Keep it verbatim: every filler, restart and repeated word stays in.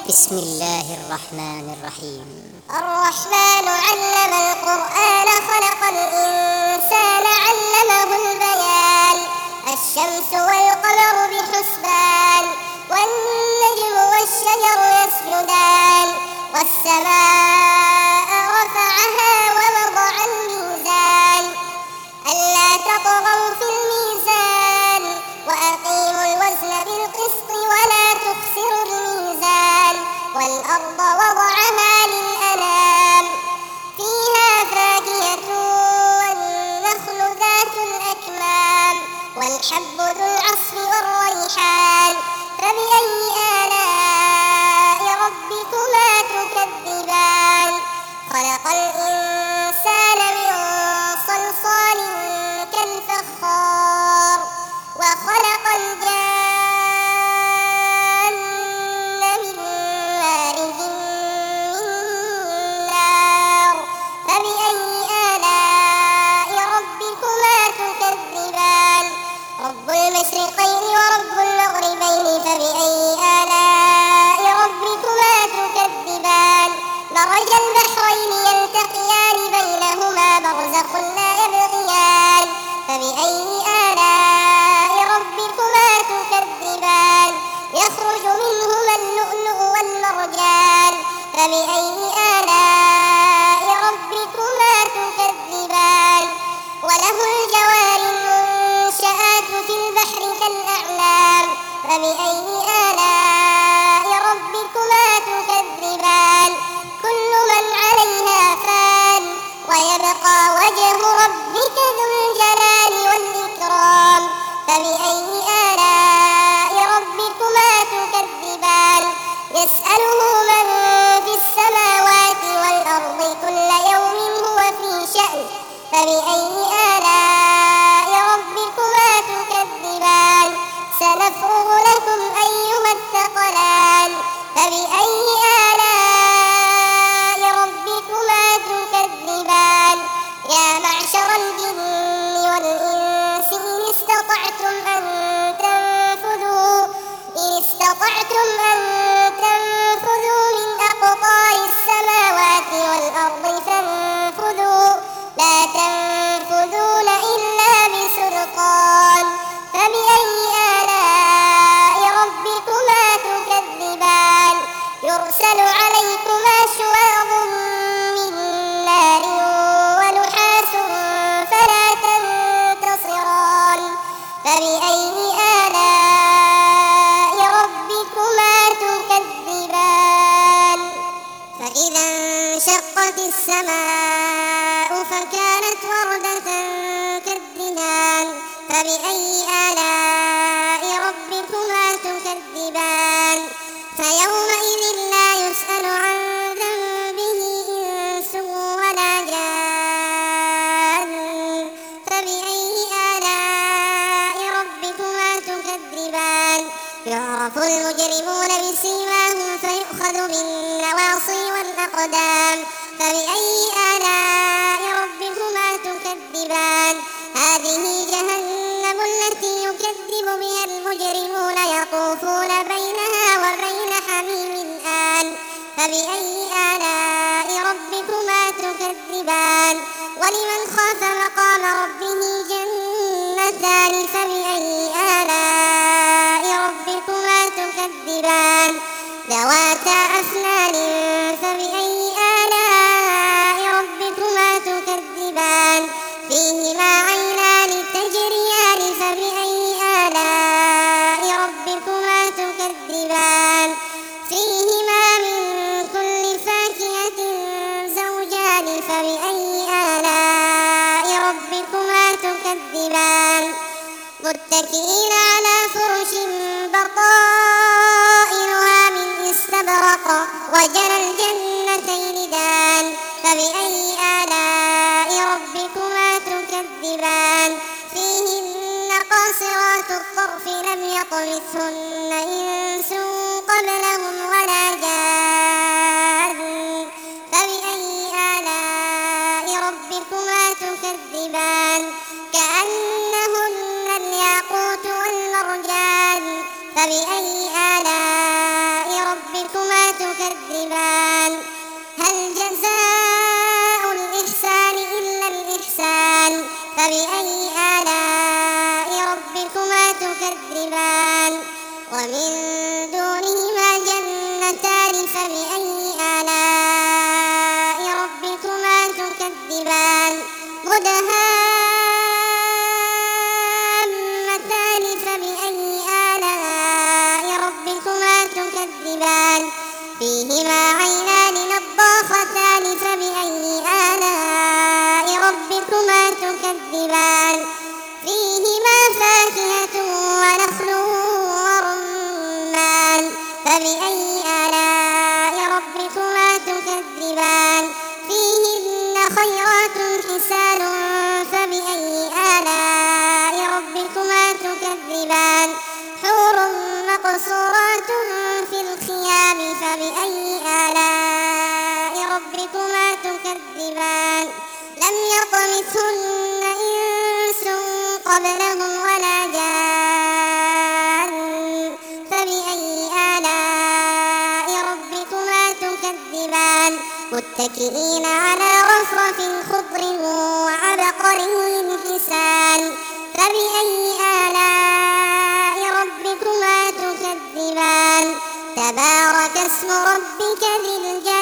بسم الله الرحمن الرحيم. الرحمن علم القرآن خلق الإنسان علمه البيان. الشمس والقمر بحسبان والنجم والشجر يسجدان والسماء رفعها ووضع الميزان ألا تطغوا في الميزان وأقيموا الوزن بالقسط ولا تخسروا الميزان والأرض وضعها للأنام فيها فاكهة والنخل ذات الأكمام والحب ذو العصف والريحان فبأي آلاء ربكما تكذبان. خلق الإنسان من صلصال كالفخار وخلق الجان من مارج من نار فبأي آلاء ربكما تكذبان. رب المشرقين ورب المغربين فبأي آلاء ربكما تكذبان. مرج البحرين يلتقيان بينهما برزخ لا يبغيان فبأي آلاء ربكما تكذبان. يخرج منهما اللؤلؤ والمرجان فبأي آلاء ربكما تكذبان. وله الجوار المنشآت في البحر كالأعلام فبأي آلاء ربكما تكذبان. كل من عليها فان ويبقى وجه ربك ذو الجلال والإكرام فبأي آلاء ربكما تكذبان. يسأله من في السماوات والأرض كل يوم هو في شأن فبأي آلاء ربكما تكذبان. سنفرغ لكم أيها الثقلان فبأي آلاء ربكما تكذبان. يا معشر الجن والإنس إن استطعتم أن تنفذوا إن استطعتم أن تنفذوا من أقطار السماوات والأرض فانفذوا لا تنفذون إلا بسلطان فبأي آلاء ربكما تكذبان. يرسل عليكما شواظ من نار ونحاس فلا تنتصران فبأي آلاء ربكما تكذبان. فإذا انشقت السماء فكانت وردة كالدهان فبأي آلاء ربكما تكذبان. فيومئذ لا يسأل عن ذنبه إنس ولا جان فبأي آلاء ربكما تكذبان. يعرف المجرمون بسيماهم فيؤخذ بالنواصي والأقدام فبأي آلاء ربكما تكذبان. هذه جهنم التي يكذب بها المجرمون يطوفون بينها وبين حميم آن فبأي آلاء ربكما تكذبان. ولمن خاف مقام ربه جنتان فبأي آلاء ربكما تكذبان. ذواتا أفنان فبأي آلاء ربكما تكذبان. فيهما عينان تجريان فبأي آلاء ربكما تكذبان. فيهما من كل فاكهة زوجان فبأي آلاء ربكما تكذبان. متكئين على فرش بطائنها من استبرق وجنى الجنتين دان فبأي آلاء ربكما تكذبان. فيهن قاصرات الطرف لم يطمثهن إنس قبلهم ولا جان فبأي آلاء ربكما تكذبان. كأنهن الياقوت والمرجان فبأي آلاء ربكما تكذبان هل جزاء الإحسان إلا الإحسان فبأي آلاء ربكما تكذبان ومن دونهما جنتان فبأي آلاء ربكما تكذبان مدهامتان فبأي آلاء ربكما تكذبان فيهما عينان نضاختان فبأي آلاء ربكما تكذبان فيهما فاكهة ونخل ورمان فبأي آلاء ربكما تكذبان فيهن خيرات حسان فبأي آلاء ربكما تكذبان حور مقصورات في الخيام فبأي آلاء ربكما تكذبان لم يطمثهن إنس قبلهم ولا جان فبأي آلاء ربكما تكذبان متكئين على رفرف خضر وعبقري حسان فبأي آلاء ربكما تكذبان تبارك اسم ربك ذي الجلال